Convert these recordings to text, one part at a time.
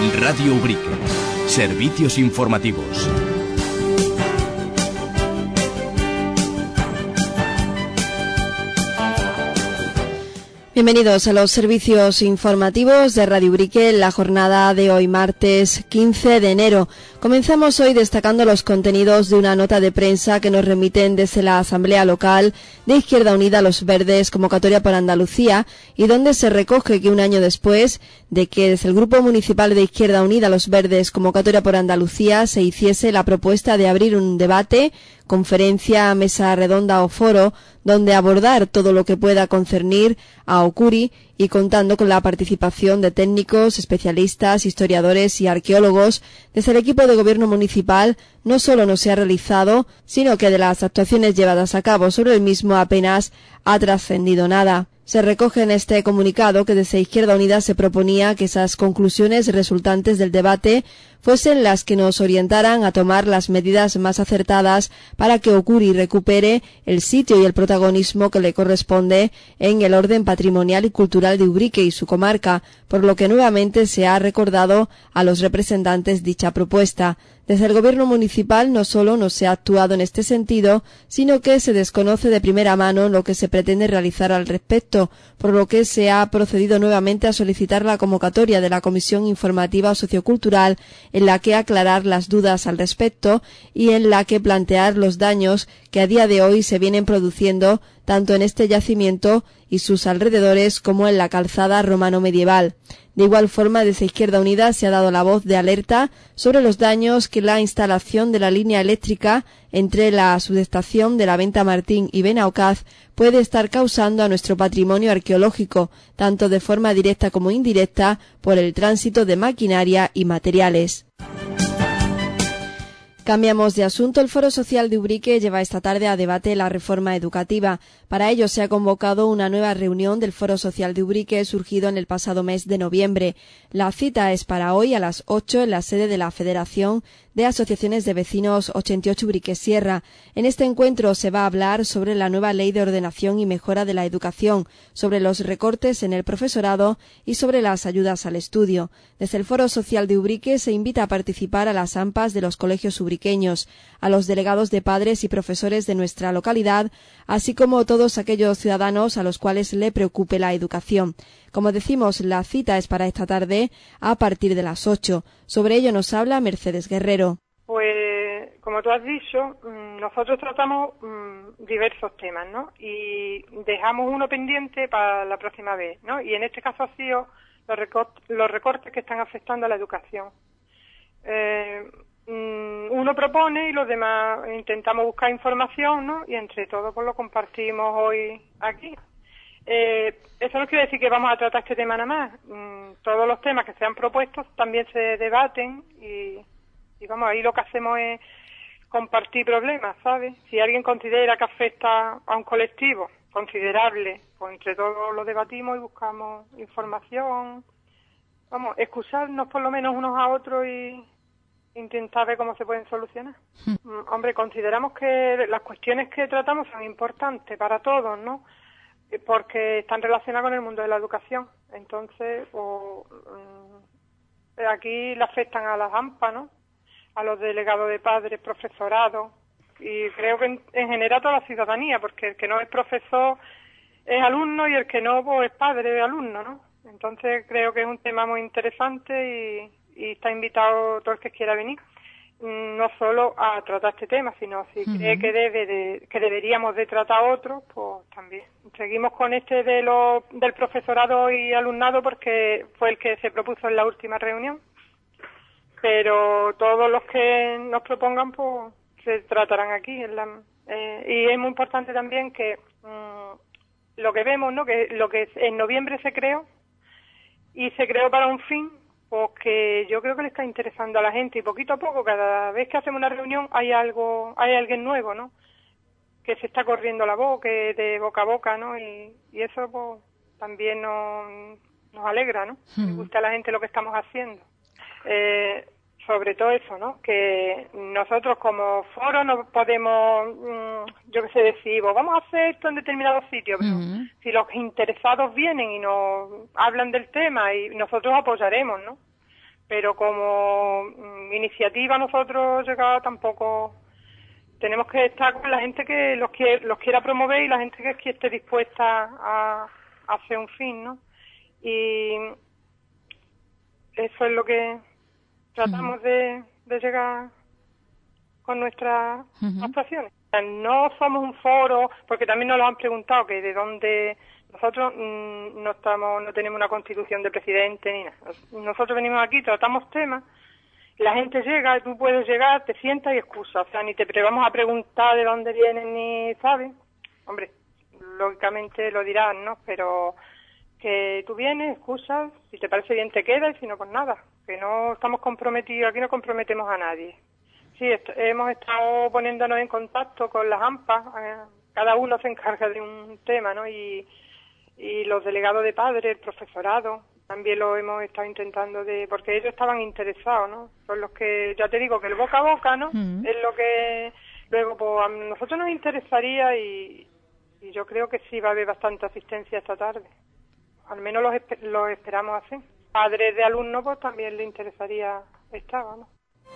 Radio Ubrique. Servicios informativos. Bienvenidos a los servicios informativos de Radio Ubrique en la jornada de hoy, martes 15 de enero. Comenzamos hoy destacando los contenidos de una nota de prensa que nos remiten desde la Asamblea Local de Izquierda Unida Los Verdes, convocatoria por Andalucía, y donde se recoge que un año después de que desde el Grupo Municipal de Izquierda Unida Los Verdes, convocatoria por Andalucía, se hiciese la propuesta de abrir un debate, conferencia, mesa redonda o foro, donde abordar todo lo que pueda concernir a Ocuri y contando con la participación de técnicos, especialistas, historiadores y arqueólogos, desde el equipo de gobierno municipal no solo no se ha realizado, sino que de las actuaciones llevadas a cabo sobre el mismo apenas ha trascendido nada. Se recoge en este comunicado que desde Izquierda Unida se proponía que esas conclusiones resultantes del debate fuesen las que nos orientaran a tomar las medidas más acertadas para que Ocuri recupere el sitio y el protagonismo que le corresponde en el orden patrimonial y cultural de Ubrique y su comarca, por lo que nuevamente se ha recordado a los representantes dicha propuesta. Desde el gobierno municipal no solo no se ha actuado en este sentido, sino que se desconoce de primera mano lo que se pretende realizar al respecto, por lo que se ha procedido nuevamente a solicitar la convocatoria de la Comisión Informativa Sociocultural, en la que aclarar las dudas al respecto y en la que plantear los daños que a día de hoy se vienen produciendo tanto en este yacimiento y sus alrededores como en la calzada romano-medieval. De igual forma, desde Izquierda Unida se ha dado la voz de alerta sobre los daños que la instalación de la línea eléctrica entre la subestación de la Venta Martín y Benaocaz puede estar causando a nuestro patrimonio arqueológico, tanto de forma directa como indirecta, por el tránsito de maquinaria y materiales. Cambiamos de asunto. El Foro Social de Ubrique lleva esta tarde a debate la reforma educativa. Para ello se ha convocado una nueva reunión del Foro Social de Ubrique surgido en el pasado mes de noviembre. La cita es para hoy a las 8 en la sede de la Federación de Asociaciones de Vecinos 88 Ubrique Sierra. En este encuentro se va a hablar sobre la nueva Ley de Ordenación y Mejora de la Educación, sobre los recortes en el profesorado y sobre las ayudas al estudio. Desde el Foro Social de Ubrique se invita a participar a las AMPAs de los colegios ubriqueños, a los delegados de padres y profesores de nuestra localidad, así como todos aquellos ciudadanos a los cuales le preocupe la educación. Como decimos, la cita es para esta tarde a partir de las 8. Sobre ello nos habla Mercedes Guerrero. Pues, como tú has dicho, nosotros tratamos diversos temas, ¿no? Y dejamos uno pendiente para la próxima vez, ¿no? Y en este caso ha sido los recortes que están afectando a la educación. Uno propone y los demás intentamos buscar información, ¿no? Y entre todos pues lo compartimos hoy aquí. Eso no quiere decir que vamos a tratar este tema nada más. Todos los temas que se han propuesto también se debaten y vamos, ahí lo que hacemos es compartir problemas, ¿sabes? Si alguien considera que afecta a un colectivo considerable, pues entre todos lo debatimos y buscamos información. Vamos, excusarnos por lo menos unos a otros y intentar ver cómo se pueden solucionar. Hombre, consideramos que las cuestiones que tratamos son importantes para todos, ¿no? Porque están relacionadas con el mundo de la educación. Entonces, aquí le afectan a las AMPA, ¿no? A los delegados de padres, profesorado, y creo que en general a toda la ciudadanía, porque el que no es profesor es alumno y el que no pues, es padre es alumno, ¿no? Entonces creo que es un tema muy interesante y está invitado todo el que quiera venir, no solo a tratar este tema, sino si cree que deberíamos de tratar otro, pues también. Seguimos con este del profesorado y alumnado porque fue el que se propuso en la última reunión, pero todos los que nos propongan pues se tratarán aquí. Y es muy importante también que lo que vemos, ¿no? Que lo que en noviembre se creó y se creó para un fin porque yo creo que le está interesando a la gente y poquito a poco, cada vez que hacemos una reunión hay alguien nuevo, ¿no? Que se está corriendo la voz, que de boca a boca, ¿no? Y eso pues también nos alegra, ¿no? Le gusta a la gente lo que estamos haciendo. Sobre todo eso, ¿no? Que nosotros como foro no podemos, yo qué sé, decir, vamos a hacer esto en determinados sitios, pero si los interesados vienen y nos hablan del tema y nosotros apoyaremos, ¿no? pero como iniciativa nosotros llegar tampoco tenemos que estar con la gente que los quiera promover y la gente que esté dispuesta a hacer un fin, ¿no? Y eso es lo que tratamos de llegar con nuestras actuaciones. No somos un foro, porque también nos lo han preguntado, que de dónde. Nosotros no tenemos una constitución de presidente ni nada. Nosotros venimos aquí, tratamos temas, la gente llega, tú puedes llegar, te sientas y excusas. O sea, ni te vamos a preguntar de dónde vienen ni sabes. Hombre, lógicamente lo dirán, ¿no? Pero que tú vienes, excusas, si te parece bien te quedas y si no, pues nada. Que no estamos comprometidos, aquí no comprometemos a nadie. Sí, hemos estado poniéndonos en contacto con las AMPA, cada uno se encarga de un tema, ¿no? Y los delegados de padres, el profesorado, también lo hemos estado intentando porque ellos estaban interesados, ¿no? Son los que, ya te digo, que el boca a boca, ¿no? Es lo que luego, pues a nosotros nos interesaría y yo creo que sí va a haber bastante asistencia esta tarde. Al menos los esperamos así. Padres de alumnos, pues también le interesaría estar, ¿no?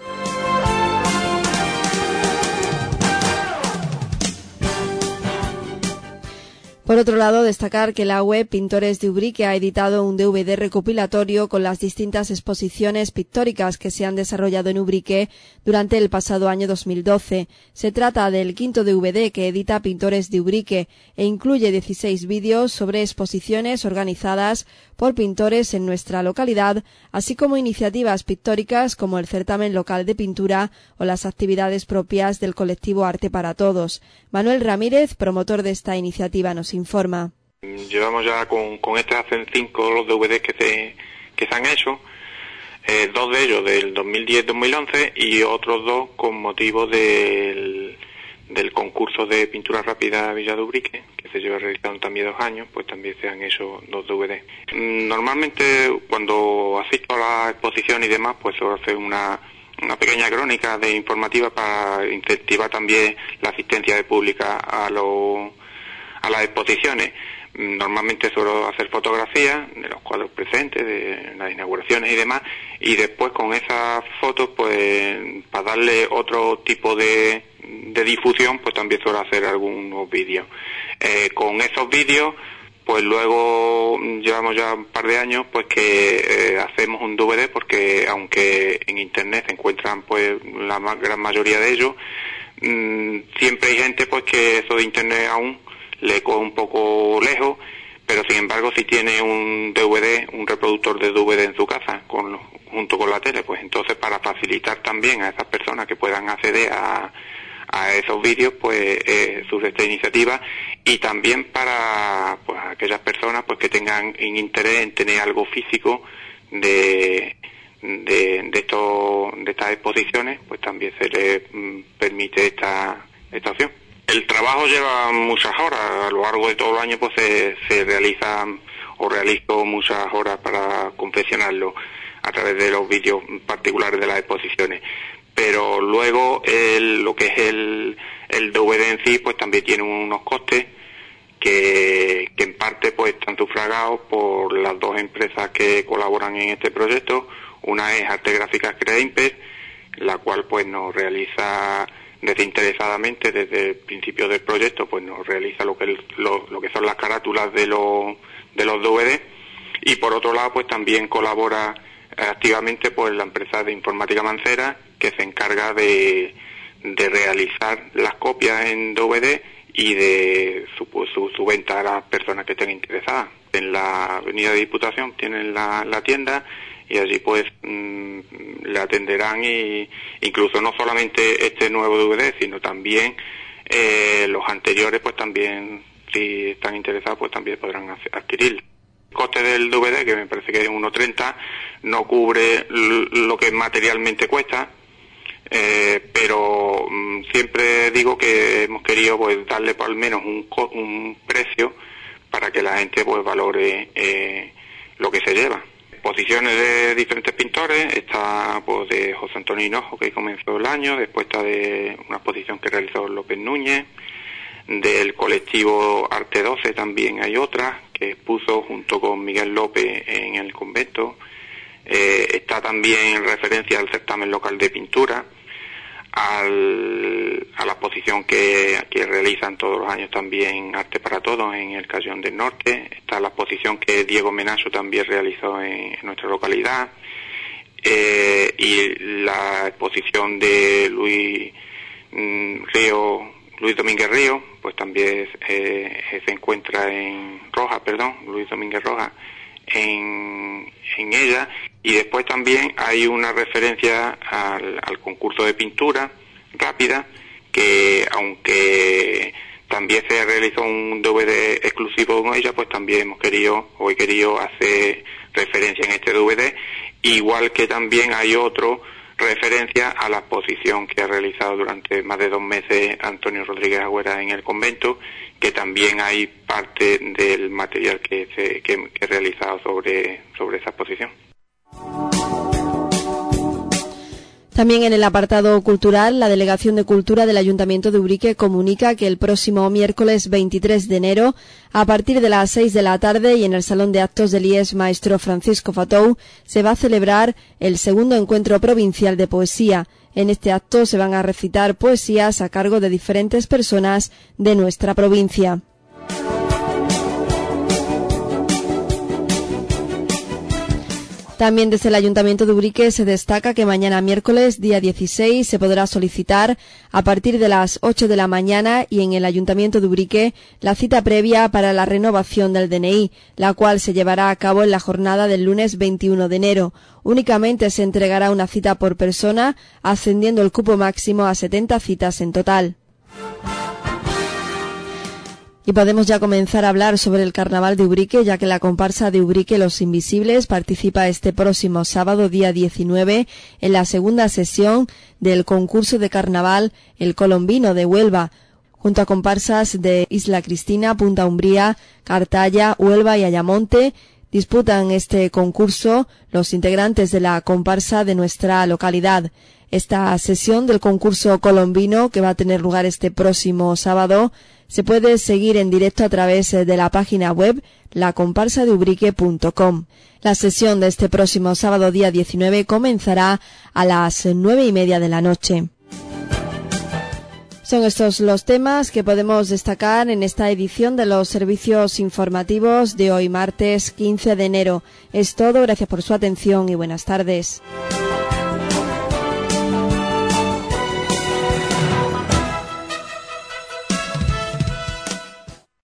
Por otro lado, destacar que la web Pintores de Ubrique ha editado un DVD recopilatorio con las distintas exposiciones pictóricas que se han desarrollado en Ubrique durante el pasado año 2012. Se trata del quinto DVD que edita Pintores de Ubrique e incluye 16 vídeos sobre exposiciones organizadas por pintores en nuestra localidad, así como iniciativas pictóricas como el certamen local de pintura o las actividades propias del colectivo Arte para Todos. Manuel Ramírez, promotor de esta iniciativa, nos informa. Llevamos ya con este hacen 5 los DVDs que se han hecho, 2 de ellos del 2010-2011 y otros 2 con motivo del concurso de pintura rápida Villa de Ubrique, que se lleva realizando también 2 años, pues también se han hecho 2 DVDs. Normalmente cuando asisto a la exposición y demás, pues suelo hacer una pequeña crónica de informativa para incentivar también la asistencia de pública a las exposiciones. Normalmente suelo hacer fotografías de los cuadros presentes, de las inauguraciones y demás, y después con esas fotos, pues para darle otro tipo de difusión, pues también suelo hacer algunos vídeos. Con esos vídeos, pues luego llevamos ya un par de años pues que hacemos un DVD, porque aunque en internet se encuentran pues la gran mayoría de ellos, siempre hay gente pues que eso de internet aún le coge un poco lejos, pero sin embargo si tiene un DVD, un reproductor de DVD en su casa junto con la tele, pues entonces para facilitar también a esas personas que puedan acceder a esos vídeos, pues surge esta iniciativa, y también para pues aquellas personas pues que tengan interés en tener algo físico de estas exposiciones, pues también se les permite esta opción. El trabajo lleva muchas horas, a lo largo de todo el año pues se realizan o realizo muchas horas para confeccionarlo a través de los vídeos particulares de las exposiciones. Pero luego lo que es el DVD en sí, pues también tiene unos costes que en parte pues están sufragados por las 2 empresas que colaboran en este proyecto. Una es Arte Gráficas Credimper, la cual pues nos realiza desinteresadamente desde el principio del proyecto, pues nos realiza lo que son las carátulas de los DVD, y por otro lado pues también colabora activamente pues la empresa de informática Mancera, que se encarga de realizar las copias en DVD y de su venta a las personas que estén interesadas. En la Avenida de Diputación tienen la tienda, y allí pues le atenderán, y incluso no solamente este nuevo DVD, sino también los anteriores, pues también, si están interesados, pues también podrán adquirirlo. El coste del DVD, que me parece que es 1,30, no cubre lo que materialmente cuesta, pero siempre digo que hemos querido pues darle por al menos un precio para que la gente pues valore lo que se lleva. Exposiciones de diferentes pintores, está pues de José Antonio Hinojo, que comenzó el año, después está de una exposición que realizó López Núñez, del colectivo Arte 12 también hay otra que expuso junto con Miguel López en el convento, Está también referencia al certamen local de pintura, a la exposición que realizan todos los años también Arte para Todos en el Callejón del Norte. Está la exposición que Diego Menacho también realizó en nuestra localidad, y la exposición de Luis Domínguez Río, pues también se encuentra en Luis Domínguez Rojas en ella. Y después también hay una referencia al concurso de pintura rápida, que aunque también se realizó un DVD exclusivo con ella, pues también he querido hacer referencia en este DVD, igual que también hay otro referencia a la exposición que ha realizado durante más de 2 meses Antonio Rodríguez Agüera en el convento, que también hay parte del material que he realizado sobre esa exposición. También en el apartado cultural, la Delegación de Cultura del Ayuntamiento de Ubrique comunica que el próximo miércoles 23 de enero, a partir de las 6 de la tarde y en el Salón de Actos del IES Maestro Francisco Fatou, se va a celebrar el segundo encuentro provincial de poesía. En este acto se van a recitar poesías a cargo de diferentes personas de nuestra provincia. También desde el Ayuntamiento de Ubrique se destaca que mañana miércoles, día 16, se podrá solicitar a partir de las 8 de la mañana y en el Ayuntamiento de Ubrique la cita previa para la renovación del DNI, la cual se llevará a cabo en la jornada del lunes 21 de enero. Únicamente se entregará una cita por persona, ascendiendo el cupo máximo a 70 citas en total. Y podemos ya comenzar a hablar sobre el Carnaval de Ubrique, ya que la comparsa de Ubrique Los Invisibles participa este próximo sábado, día 19, en la segunda sesión del concurso de carnaval El Colombino de Huelva, junto a comparsas de Isla Cristina, Punta Umbría, Cartaya, Huelva y Ayamonte. Disputan este concurso los integrantes de la comparsa de nuestra localidad. Esta sesión del concurso colombino, que va a tener lugar este próximo sábado, se puede seguir en directo a través de la página web lacomparsadeubrique.com. La sesión de este próximo sábado, día 19, comenzará a las 9:30 de la noche. Son estos los temas que podemos destacar en esta edición de los servicios informativos de hoy martes 15 de enero. Es todo, gracias por su atención y buenas tardes.